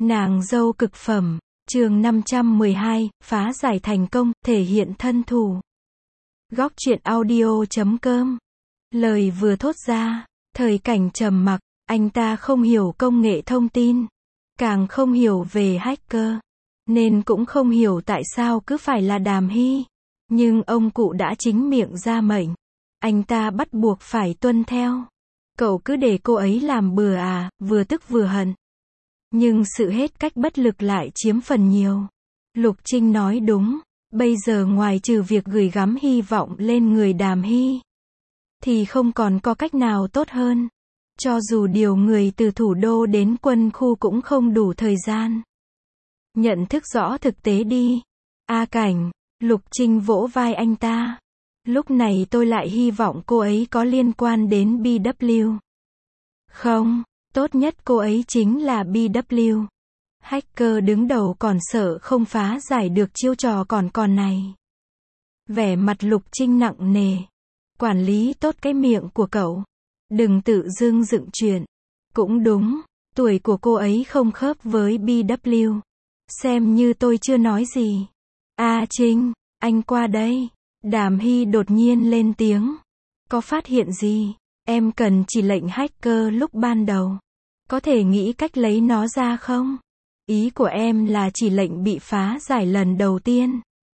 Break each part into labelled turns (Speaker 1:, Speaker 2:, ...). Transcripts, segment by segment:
Speaker 1: Nàng dâu cực phẩm, chương 512, phá giải thành công, thể hiện thân thủ. Góc truyện audio.com. Lời vừa thốt ra, Thời Cảnh trầm mặc, anh ta không hiểu công nghệ thông tin, càng không hiểu về hacker, nên cũng không hiểu tại sao cứ phải là Đàm Hy. Nhưng ông cụ đã chính miệng ra mệnh, anh ta bắt buộc phải tuân theo. Cậu cứ để cô ấy làm bừa à, vừa tức vừa hận. Nhưng sự hết cách bất lực lại chiếm phần nhiều. Lục Trinh nói đúng, bây giờ ngoài trừ việc gửi gắm hy vọng lên người Đàm Hy, thì không còn có cách nào tốt hơn. Cho dù điều người từ thủ đô đến quân khu cũng không đủ thời gian. Nhận thức rõ thực tế đi. A Cảnh, Lục Trinh vỗ vai anh ta. Lúc này tôi lại hy vọng cô ấy có liên quan đến BW. Không, tốt nhất cô ấy chính là BW. Hacker đứng đầu còn sợ không phá giải được chiêu trò còn này. Vẻ mặt Lục Trinh nặng nề. Quản lý tốt cái miệng của cậu. Đừng tự dưng dựng chuyện. Cũng đúng, tuổi của cô ấy không khớp với BW. Xem như tôi chưa nói gì. A Trinh, anh qua đây. Đàm Hy đột nhiên lên tiếng. Có phát hiện gì? Em cần chỉ lệnh hacker lúc ban đầu. Có thể nghĩ cách lấy nó ra không? Ý của em là chỉ lệnh bị phá giải lần đầu tiên.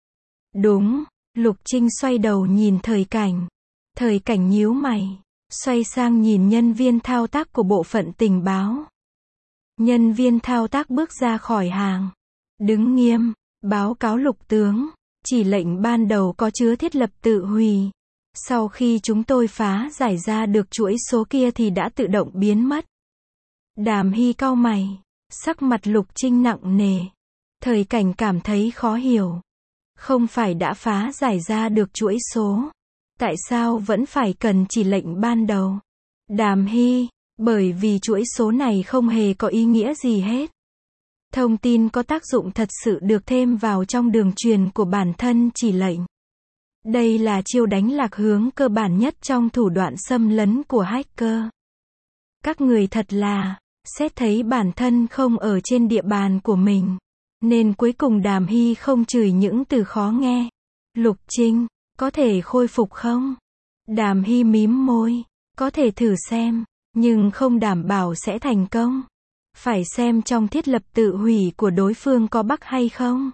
Speaker 1: Đúng, Lục Trinh xoay đầu nhìn Thời Cảnh. Thời Cảnh nhíu mày, xoay sang nhìn nhân viên thao tác của bộ phận tình báo. Nhân viên thao tác bước ra khỏi hàng. Đứng nghiêm, báo cáo Lục tướng. Chỉ lệnh ban đầu có chứa thiết lập tự hủy. Sau khi chúng tôi phá giải ra được chuỗi số kia thì đã tự động biến mất. Đàm Hy cau mày, sắc mặt Lục Trinh nặng nề. Thời Cảnh cảm thấy khó hiểu. Không phải đã phá giải ra được chuỗi số, tại sao vẫn phải cần chỉ lệnh ban đầu? Đàm Hy, bởi vì chuỗi số này không hề có ý nghĩa gì hết. Thông tin có tác dụng thật sự được thêm vào trong đường truyền của bản thân chỉ lệnh. Đây là chiêu đánh lạc hướng cơ bản nhất trong thủ đoạn xâm lấn của hacker. Các người thật là, xét thấy bản thân không ở trên địa bàn của mình, nên cuối cùng Đàm Hy không chửi những từ khó nghe. Lục Trinh, có thể khôi phục không? Đàm Hy mím môi, có thể thử xem, nhưng không đảm bảo sẽ thành công. Phải xem trong thiết lập tự hủy của đối phương có bug hay không.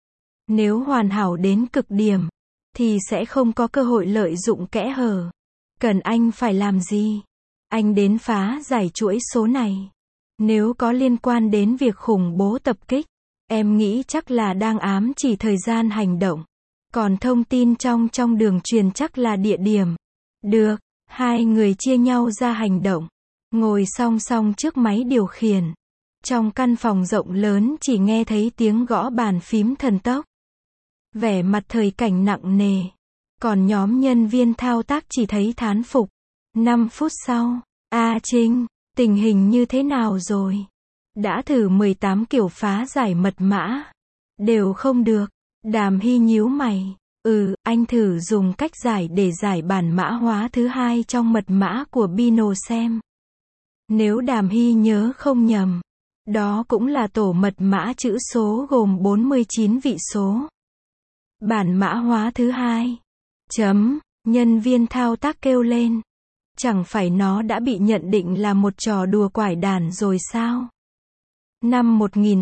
Speaker 1: Nếu hoàn hảo đến cực điểm, thì sẽ không có cơ hội lợi dụng kẽ hở. Cần anh phải làm gì? Anh đến phá giải chuỗi số này. Nếu có liên quan đến việc khủng bố tập kích, em nghĩ chắc là đang ám chỉ thời gian hành động. Còn thông tin trong đường truyền chắc là địa điểm. Được, hai người chia nhau ra hành động. Ngồi song song trước máy điều khiển. Trong căn phòng rộng lớn chỉ nghe thấy tiếng gõ bàn phím thần tốc. Vẻ mặt Thời Cảnh nặng nề. Còn nhóm nhân viên thao tác chỉ thấy thán phục. 5 phút sau, A Trinh, tình hình như thế nào rồi? Đã thử 18 kiểu phá giải mật mã. Đều không được. Đàm Hy nhíu mày. Anh thử dùng cách giải để giải bản mã hóa thứ hai trong mật mã của Bino xem. Nếu Đàm Hy nhớ không nhầm, đó cũng là tổ mật mã chữ số gồm 49 vị số. Bản mã hóa thứ hai. Nhân viên thao tác kêu lên. Chẳng phải nó đã bị nhận định là một trò đùa quải đản rồi sao? Năm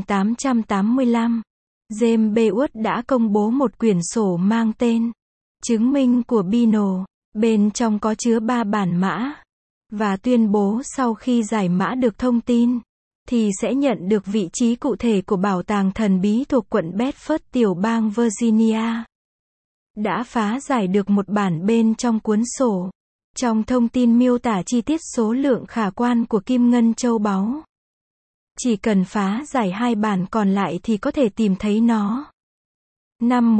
Speaker 1: 1885, James Bewood đã công bố một quyển sổ mang tên Chứng minh của Bino. Bên trong có chứa 3 bản mã. Và tuyên bố sau khi giải mã được thông tin, thì sẽ nhận được vị trí cụ thể của bảo tàng thần bí thuộc quận Bedford tiểu bang Virginia. Đã phá giải được một bản bên trong cuốn sổ. Trong thông tin miêu tả chi tiết số lượng khả quan của kim ngân châu báu. Chỉ cần phá giải 2 bản còn lại thì có thể tìm thấy nó. Năm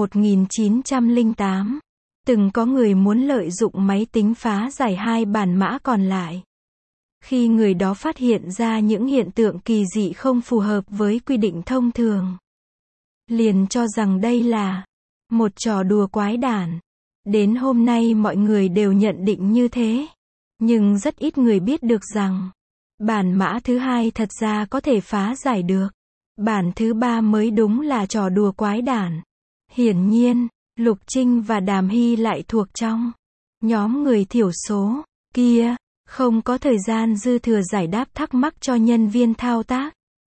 Speaker 1: 1908, từng có người muốn lợi dụng máy tính phá giải 2 bản mã còn lại. Khi người đó phát hiện ra những hiện tượng kỳ dị không phù hợp với quy định thông thường, liền cho rằng đây là một trò đùa quái đản. Đến hôm nay mọi người đều nhận định như thế. Nhưng rất ít người biết được rằng bản mã thứ hai thật ra có thể phá giải được. Bản thứ 3 mới đúng là trò đùa quái đản. Hiển nhiên, Lục Trinh và Đàm Hy lại thuộc trong nhóm người thiểu số kia, không có thời gian dư thừa giải đáp thắc mắc cho nhân viên thao tác.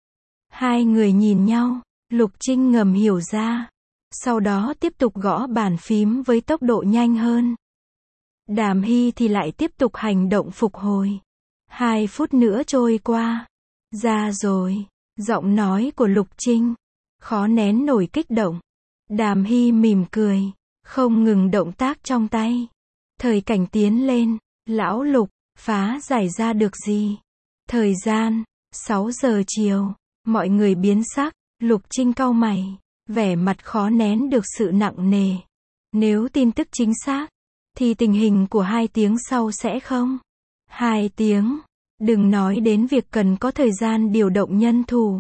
Speaker 1: Hai người nhìn nhau, Lục Trinh ngầm hiểu ra, sau đó tiếp tục gõ bàn phím với tốc độ nhanh hơn. Đàm Hy thì lại tiếp tục hành động phục hồi. 2 phút nữa trôi qua. Ra rồi, giọng nói của Lục Trinh khó nén nổi kích động. Đàm Hy mỉm cười, không ngừng động tác trong tay. Thời cảnh tiến lên, lão Lục, phá giải ra được gì? Thời gian, 6 giờ chiều, mọi người biến sắc, Lục Trinh cau mày, vẻ mặt khó nén được sự nặng nề. Nếu tin tức chính xác, thì tình hình của 2 tiếng sau sẽ không? 2 tiếng, đừng nói đến việc cần có thời gian điều động nhân thủ.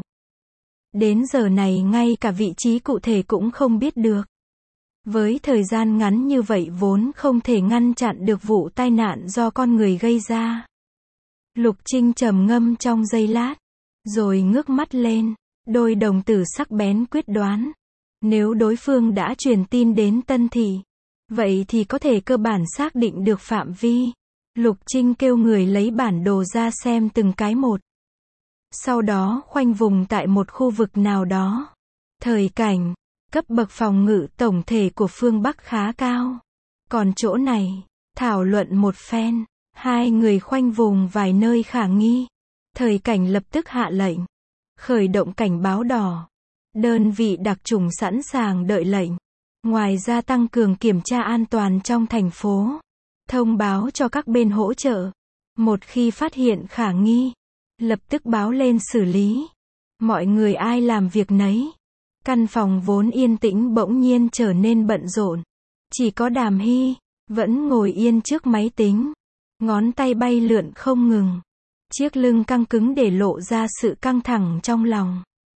Speaker 1: Đến giờ này ngay cả vị trí cụ thể cũng không biết được. Với thời gian ngắn như vậy vốn không thể ngăn chặn được vụ tai nạn do con người gây ra. Lục Trinh trầm ngâm trong giây lát, rồi ngước mắt lên, đôi đồng tử sắc bén quyết đoán. Nếu đối phương đã truyền tin đến Tân Thị, vậy thì có thể cơ bản xác định được phạm vi. Lục Trinh kêu người lấy bản đồ ra xem từng cái một. Sau đó khoanh vùng tại một khu vực nào đó. Thời cảnh, cấp bậc phòng ngự tổng thể của phương Bắc khá cao. Còn chỗ này, thảo luận một phen, hai người khoanh vùng vài nơi khả nghi. Thời cảnh lập tức hạ lệnh, khởi động cảnh báo đỏ. Đơn vị đặc chủng sẵn sàng đợi lệnh. Ngoài ra tăng cường kiểm tra an toàn trong thành phố. Thông báo cho các bên hỗ trợ. Một khi phát hiện khả nghi, lập tức báo lên xử lý. Mọi người ai làm việc nấy. Căn phòng vốn yên tĩnh bỗng nhiên trở nên bận rộn. Chỉ có Đàm Hy vẫn ngồi yên trước máy tính, ngón tay bay lượn không ngừng. Chiếc lưng căng cứng để lộ ra sự căng thẳng trong lòng.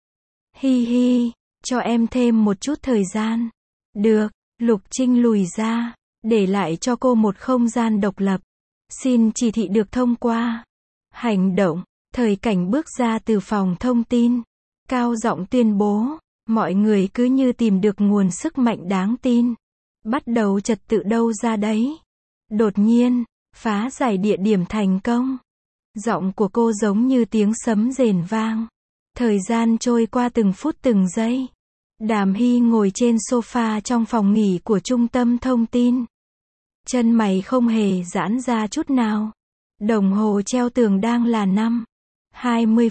Speaker 1: Hi hi, cho em thêm một chút thời gian. Được, Lục Trinh lùi ra, để lại cho cô một không gian độc lập. Xin chỉ thị được thông qua. Hành động, thời cảnh bước ra từ phòng thông tin. Cao giọng tuyên bố, mọi người cứ như tìm được nguồn sức mạnh đáng tin. Bắt đầu trật tự đâu ra đấy. Đột nhiên, phá giải địa điểm thành công. Giọng của cô giống như tiếng sấm rền vang. Thời gian trôi qua từng phút từng giây. Đàm Hy ngồi trên sofa trong phòng nghỉ của trung tâm thông tin. Chân mày không hề giãn ra chút nào. Đồng hồ treo tường đang là 5:20,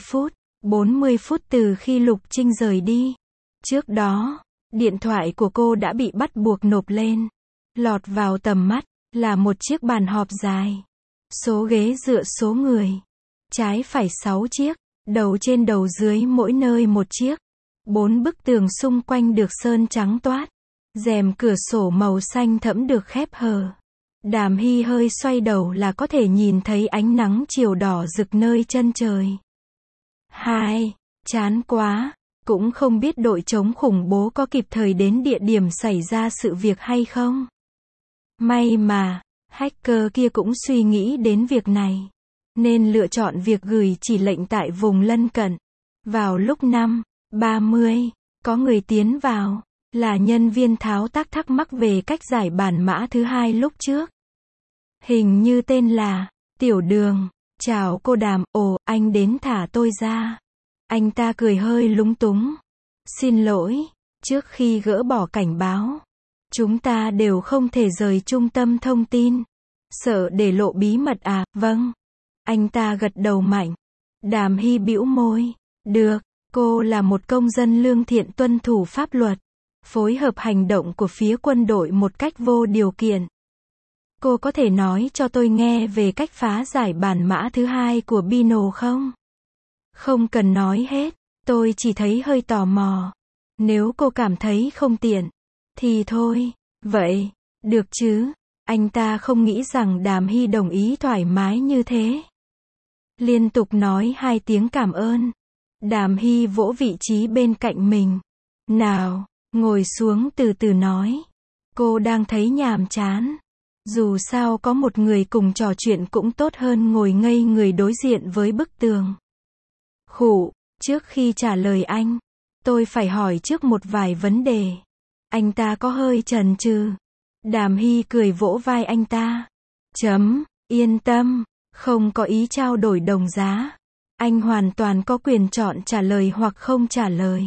Speaker 1: 40 phút từ khi Lục Trinh rời đi. Trước đó, điện thoại của cô đã bị bắt buộc nộp lên. Lọt vào tầm mắt là một chiếc bàn họp dài. Số ghế dựa số người. Trái phải 6 chiếc, đầu trên đầu dưới mỗi nơi một chiếc. 4 bức tường xung quanh được sơn trắng toát. Rèm cửa sổ màu xanh thẫm được khép hờ. Đàm Hy hơi xoay đầu là có thể nhìn thấy ánh nắng chiều đỏ rực nơi chân trời. Chán quá. Cũng không biết đội chống khủng bố có kịp thời đến địa điểm xảy ra sự việc hay không. May mà, hacker kia cũng suy nghĩ đến việc này. Nên lựa chọn việc gửi chỉ lệnh tại vùng lân cận. Vào lúc 5:30, có người tiến vào, là nhân viên tháo tác thắc mắc về cách giải bản mã thứ 2 lúc trước. Hình như tên là Tiểu Đường. Chào cô Đàm, ồ, anh đến thả tôi ra. Anh ta cười hơi lúng túng. Xin lỗi, trước khi gỡ bỏ cảnh báo, chúng ta đều không thể rời trung tâm thông tin. Sợ để lộ bí mật à, vâng. Anh ta gật đầu mạnh. Đàm Hy bĩu môi. Được, cô là một công dân lương thiện tuân thủ pháp luật. Phối hợp hành động của phía quân đội một cách vô điều kiện. Cô có thể nói cho tôi nghe về cách phá giải bản mã thứ 2 của Bino không? Không cần nói hết, tôi chỉ thấy hơi tò mò. Nếu cô cảm thấy không tiện, thì thôi. Vậy, được chứ? Anh ta không nghĩ rằng Đàm Hy đồng ý thoải mái như thế. Liên tục nói 2 tiếng cảm ơn. Đàm Hy vỗ vị trí bên cạnh mình. Nào, ngồi xuống từ từ nói. Cô đang thấy nhàm chán. Dù sao có một người cùng trò chuyện cũng tốt hơn ngồi ngây người đối diện với bức tường. Khụ, Trước khi trả lời anh, tôi phải hỏi trước một vài vấn đề. Anh ta có hơi chần chừ. Đàm Hy cười vỗ vai anh ta. Yên tâm, không có ý trao đổi đồng giá. Anh hoàn toàn có quyền chọn trả lời hoặc không trả lời.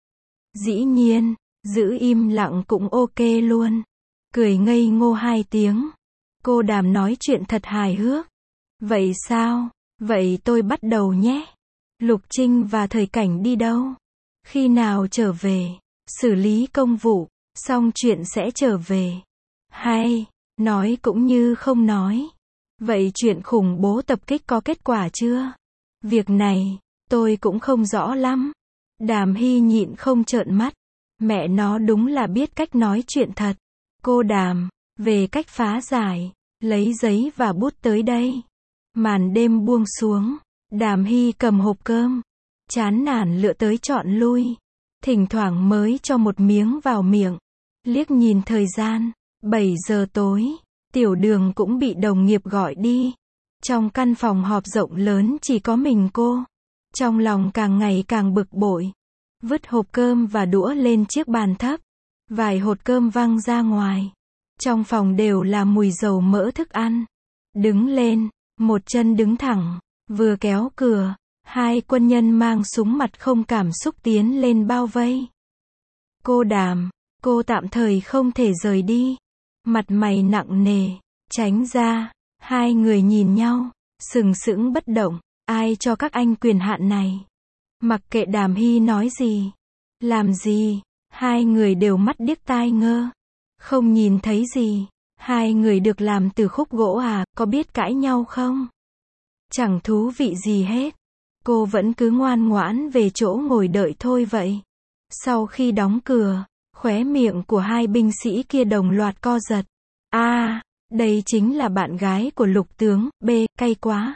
Speaker 1: Dĩ nhiên, giữ im lặng cũng ok luôn. Cười ngây ngô 2 tiếng. Cô Đàm nói chuyện thật hài hước. Vậy sao? Vậy tôi bắt đầu nhé. Lục Trinh và Thời Cảnh đi đâu? Khi nào trở về? Xử lý công vụ, xong chuyện sẽ trở về. Hay, nói cũng như không nói. Vậy chuyện khủng bố tập kích có kết quả chưa? Việc này, tôi cũng không rõ lắm. Đàm Hy nhịn không trợn mắt. Mẹ nó đúng là biết cách nói chuyện thật. Cô Đàm, về cách phá giải, lấy giấy và bút tới đây. Màn đêm buông xuống, Đàm Hy cầm hộp cơm, chán nản lựa tới chọn lui, thỉnh thoảng mới cho một miếng vào miệng. Liếc nhìn thời gian, 7 giờ tối, Tiểu Đường cũng bị đồng nghiệp gọi đi. Trong căn phòng họp rộng lớn chỉ có mình cô. Trong lòng càng ngày càng bực bội. Vứt hộp cơm và đũa lên chiếc bàn thấp. Vài hột cơm văng ra ngoài. Trong phòng đều là mùi dầu mỡ thức ăn. Đứng lên, một chân đứng thẳng, vừa kéo cửa, 2 quân nhân mang súng mặt không cảm xúc tiến lên bao vây. Cô Đàm, cô tạm thời không thể rời đi. Mặt mày nặng nề, tránh ra. 2 người nhìn nhau, sừng sững bất động. Ai cho các anh quyền hạn này? Mặc kệ Đàm Hy nói gì, làm gì, 2 người đều mắt điếc tai ngơ. Không nhìn thấy gì. 2 người được làm từ khúc gỗ à, có biết cãi nhau không? Chẳng thú vị gì hết. Cô vẫn cứ ngoan ngoãn về chỗ ngồi đợi thôi vậy. Sau khi đóng cửa, khóe miệng của 2 binh sĩ kia đồng loạt co giật. Đây chính là bạn gái của Lục tướng. B, cay quá.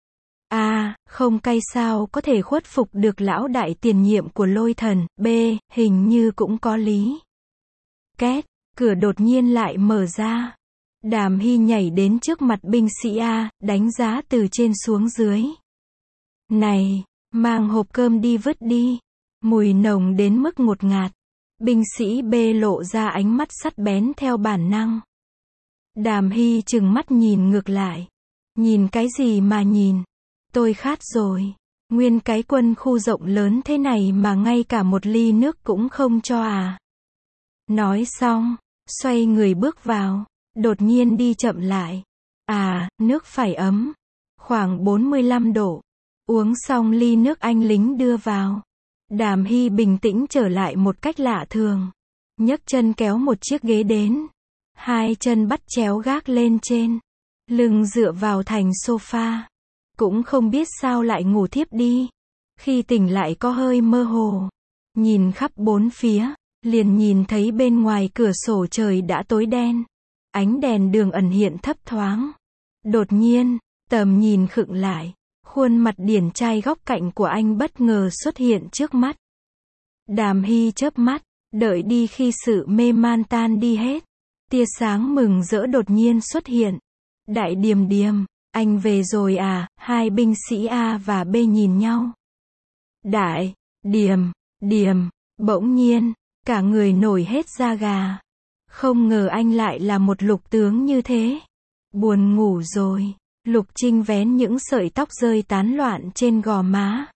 Speaker 1: Không cay sao có thể khuất phục được lão đại tiền nhiệm của Lôi Thần. B, hình như cũng có lý. Két, cửa đột nhiên lại mở ra. Đàm Hy nhảy đến trước mặt binh sĩ A, đánh giá từ trên xuống dưới. Này, mang hộp cơm đi vứt đi. Mùi nồng đến mức ngột ngạt. Binh sĩ B lộ ra ánh mắt sắc bén theo bản năng. Đàm Hy trừng mắt nhìn ngược lại. Nhìn cái gì mà nhìn? Tôi khát rồi. Nguyên cái quân khu rộng lớn thế này mà ngay cả một ly nước cũng không cho à? Nói xong, xoay người bước vào. Đột nhiên đi chậm lại. Nước phải ấm. Khoảng 45 độ. Uống xong ly nước anh lính đưa vào. Đàm Hy bình tĩnh trở lại một cách lạ thường. Nhấc chân kéo một chiếc ghế đến. 2 chân bắt chéo gác lên trên. Lưng dựa vào thành sofa. Cũng không biết sao lại ngủ thiếp đi. Khi tỉnh lại có hơi mơ hồ. Nhìn khắp bốn phía, liền nhìn thấy bên ngoài cửa sổ trời đã tối đen. Ánh đèn đường ẩn hiện thấp thoáng. Đột nhiên, tầm nhìn khựng lại. Khuôn mặt điển trai góc cạnh của anh bất ngờ xuất hiện trước mắt. Đàm Hy chớp mắt, đợi đi khi sự mê man tan đi hết. Tia sáng mừng rỡ đột nhiên xuất hiện. Đại Điềm Điềm, anh về rồi à? 2 binh sĩ A và B nhìn nhau. Đại Điềm, bỗng nhiên, cả người nổi hết da gà. Không ngờ anh lại là một lục tướng như thế. Buồn ngủ rồi. Lục Trinh vén những sợi tóc rơi tán loạn trên gò má.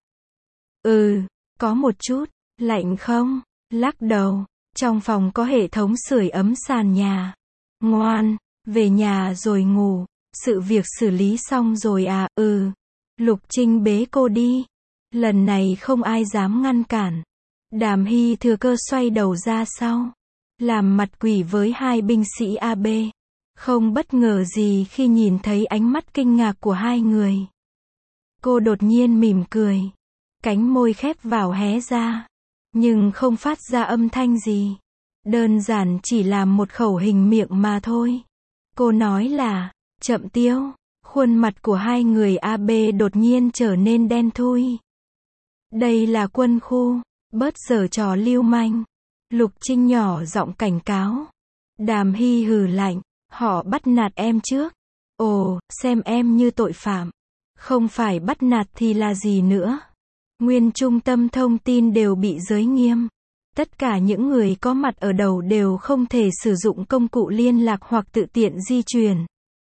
Speaker 1: Có một chút. Lạnh không? Lắc đầu. Trong phòng có hệ thống sưởi ấm sàn nhà. Ngoan, về nhà rồi ngủ. Sự việc xử lý xong rồi à? Lục Trinh bế cô đi. Lần này không ai dám ngăn cản. Đàm Hy thừa cơ xoay đầu ra sau. Làm mặt quỷ với 2 binh sĩ AB. Không bất ngờ gì khi nhìn thấy ánh mắt kinh ngạc của 2 người. Cô đột nhiên mỉm cười. Cánh môi khép vào hé ra. Nhưng không phát ra âm thanh gì. Đơn giản chỉ là một khẩu hình miệng mà thôi. Cô nói là, chậm tiêu. Khuôn mặt của 2 người AB đột nhiên trở nên đen thui. Đây là quân khu. Bớt giở trò lưu manh. Lục Trinh nhỏ giọng cảnh cáo. Đàm Hy hừ lạnh. Họ bắt nạt em trước. Ồ, xem em như tội phạm. Không phải bắt nạt thì là gì nữa? Nguyên trung tâm thông tin đều bị giới nghiêm. Tất cả những người có mặt ở đầu đều không thể sử dụng công cụ liên lạc hoặc tự tiện di chuyển.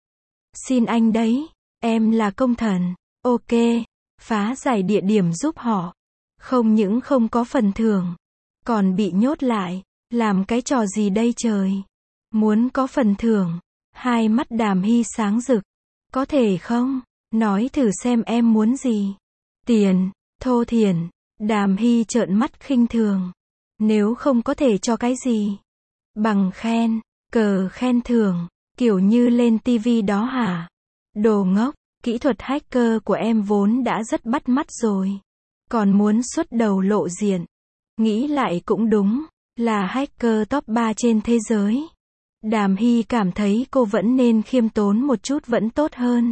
Speaker 1: Xin anh đấy, em là công thần. Ok, phá giải địa điểm giúp họ. Không những không có phần thưởng, còn bị nhốt lại. Làm cái trò gì đây trời? Muốn có phần thưởng. Hai mắt Đàm Hy sáng rực. Có thể không? Nói thử xem em muốn gì. Tiền, thô thiển. Đàm Hy trợn mắt khinh thường. Nếu không có thể cho cái gì? Bằng khen, cờ khen thưởng, kiểu như lên tivi đó hả? Đồ ngốc, kỹ thuật hacker của em vốn đã rất bắt mắt rồi. Còn muốn xuất đầu lộ diện. Nghĩ lại cũng đúng, là hacker top 3 trên thế giới. Đàm Hy cảm thấy cô vẫn nên khiêm tốn một chút vẫn tốt hơn.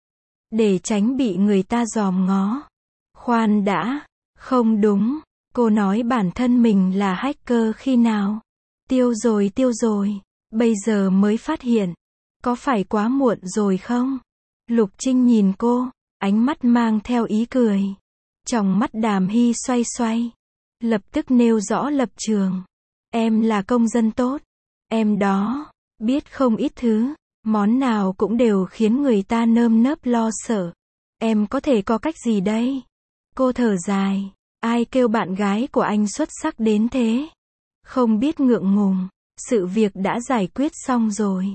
Speaker 1: Để tránh bị người ta dòm ngó. Khoan đã, không đúng, cô nói bản thân mình là hacker khi nào? Tiêu rồi, bây giờ mới phát hiện. Có phải quá muộn rồi không? Lục Trinh nhìn cô, ánh mắt mang theo ý cười. Tròng mắt Đàm Hy xoay xoay. Lập tức nêu rõ lập trường. Em là công dân tốt. Em đó, biết không ít thứ. Món nào cũng đều khiến người ta nơm nớp lo sợ. Em có thể có cách gì đây? Cô thở dài. Ai kêu bạn gái của anh xuất sắc đến thế? Không biết ngượng ngùng. Sự việc đã giải quyết xong rồi.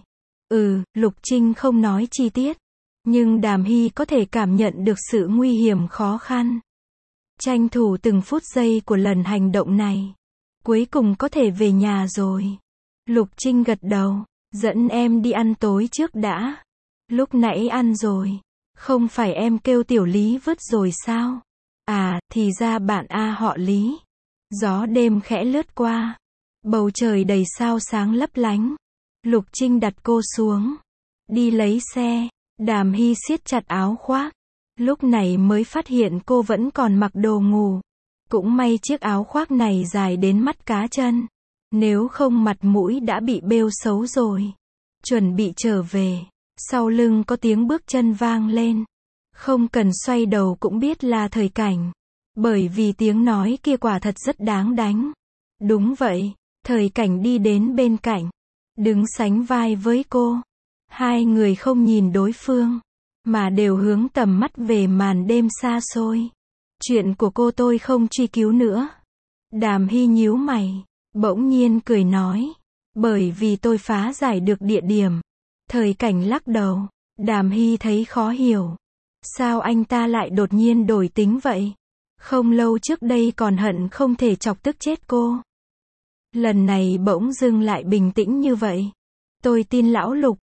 Speaker 1: Lục Trinh không nói chi tiết. Nhưng Đàm Hy có thể cảm nhận được sự nguy hiểm khó khăn. Tranh thủ từng phút giây của lần hành động này. Cuối cùng có thể về nhà rồi. Lục Trinh gật đầu. Dẫn em đi ăn tối trước đã. Lúc nãy ăn rồi. Không phải em kêu Tiểu Lý vứt rồi sao? À, thì ra bạn họ Lý. Gió đêm khẽ lướt qua. Bầu trời đầy sao sáng lấp lánh. Lục Trinh đặt cô xuống. Đi lấy xe. Đàm Hy siết chặt áo khoác. Lúc này mới phát hiện cô vẫn còn mặc đồ ngủ. Cũng may chiếc áo khoác này dài đến mắt cá chân. Nếu không mặt mũi đã bị bêu xấu rồi. Chuẩn bị trở về. Sau lưng có tiếng bước chân vang lên. Không cần xoay đầu cũng biết là Thời Cảnh. Bởi vì tiếng nói kia quả thật rất đáng đánh. Đúng vậy, Thời Cảnh đi đến bên cạnh. Đứng sánh vai với cô. Hai người không nhìn đối phương. Mà đều hướng tầm mắt về màn đêm xa xôi. Chuyện của cô tôi không truy cứu nữa. Đàm Hy nhíu mày. Bỗng nhiên cười nói. Bởi vì tôi phá giải được địa điểm. Thời Cảnh lắc đầu. Đàm Hy thấy khó hiểu. Sao anh ta lại đột nhiên đổi tính vậy? Không lâu trước đây còn hận không thể chọc tức chết cô. Lần này bỗng dưng lại bình tĩnh như vậy. Tôi tin lão Lục.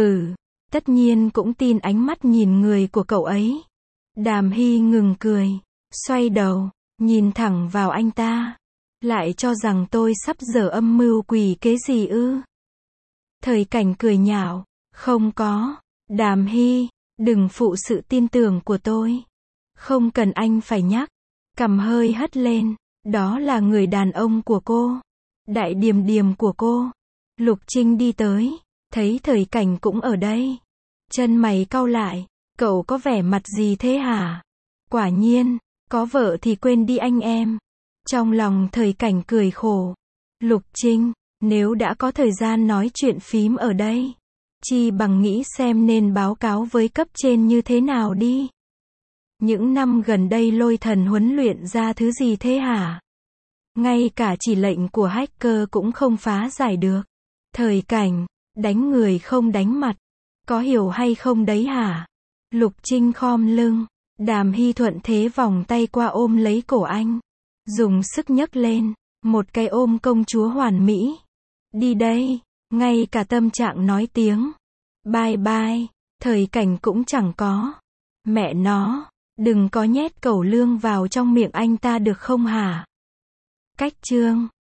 Speaker 1: Tất nhiên cũng tin ánh mắt nhìn người của cậu ấy. Đàm Hy ngừng cười. Xoay đầu. Nhìn thẳng vào anh ta. Lại cho rằng tôi sắp dở âm mưu quỷ kế gì ư? Thời Cảnh cười nhạo. Không có. Đàm Hy, đừng phụ sự tin tưởng của tôi. Không cần anh phải nhắc. Cằm hơi hất lên. Đó là người đàn ông của cô. Đại điềm điềm của cô. Lục Trinh đi tới. Thấy Thời Cảnh cũng ở đây. Chân mày cau lại. Cậu có vẻ mặt gì thế hả? Quả nhiên, có vợ thì quên đi anh em. Trong lòng Thời Cảnh cười khổ. Lục Trinh, nếu đã có thời gian nói chuyện phím ở đây, chi bằng nghĩ xem nên báo cáo với cấp trên như thế nào đi. Những năm gần đây Lôi Thần huấn luyện ra thứ gì thế hả? Ngay cả chỉ lệnh của hacker cũng không phá giải được. Thời Cảnh, đánh người không đánh mặt. Có hiểu hay không đấy hả? Lục Trinh khom lưng. Đàm Hy thuận thế vòng tay qua ôm lấy cổ anh. Dùng sức nhấc lên. Một cái ôm công chúa hoàn mỹ. Đi đây. Ngay cả tâm trạng nói tiếng bye bye. Thời Cảnh cũng chẳng có. Mẹ nó. Đừng có nhét cẩu lương vào trong miệng anh ta được không hả? Cách chương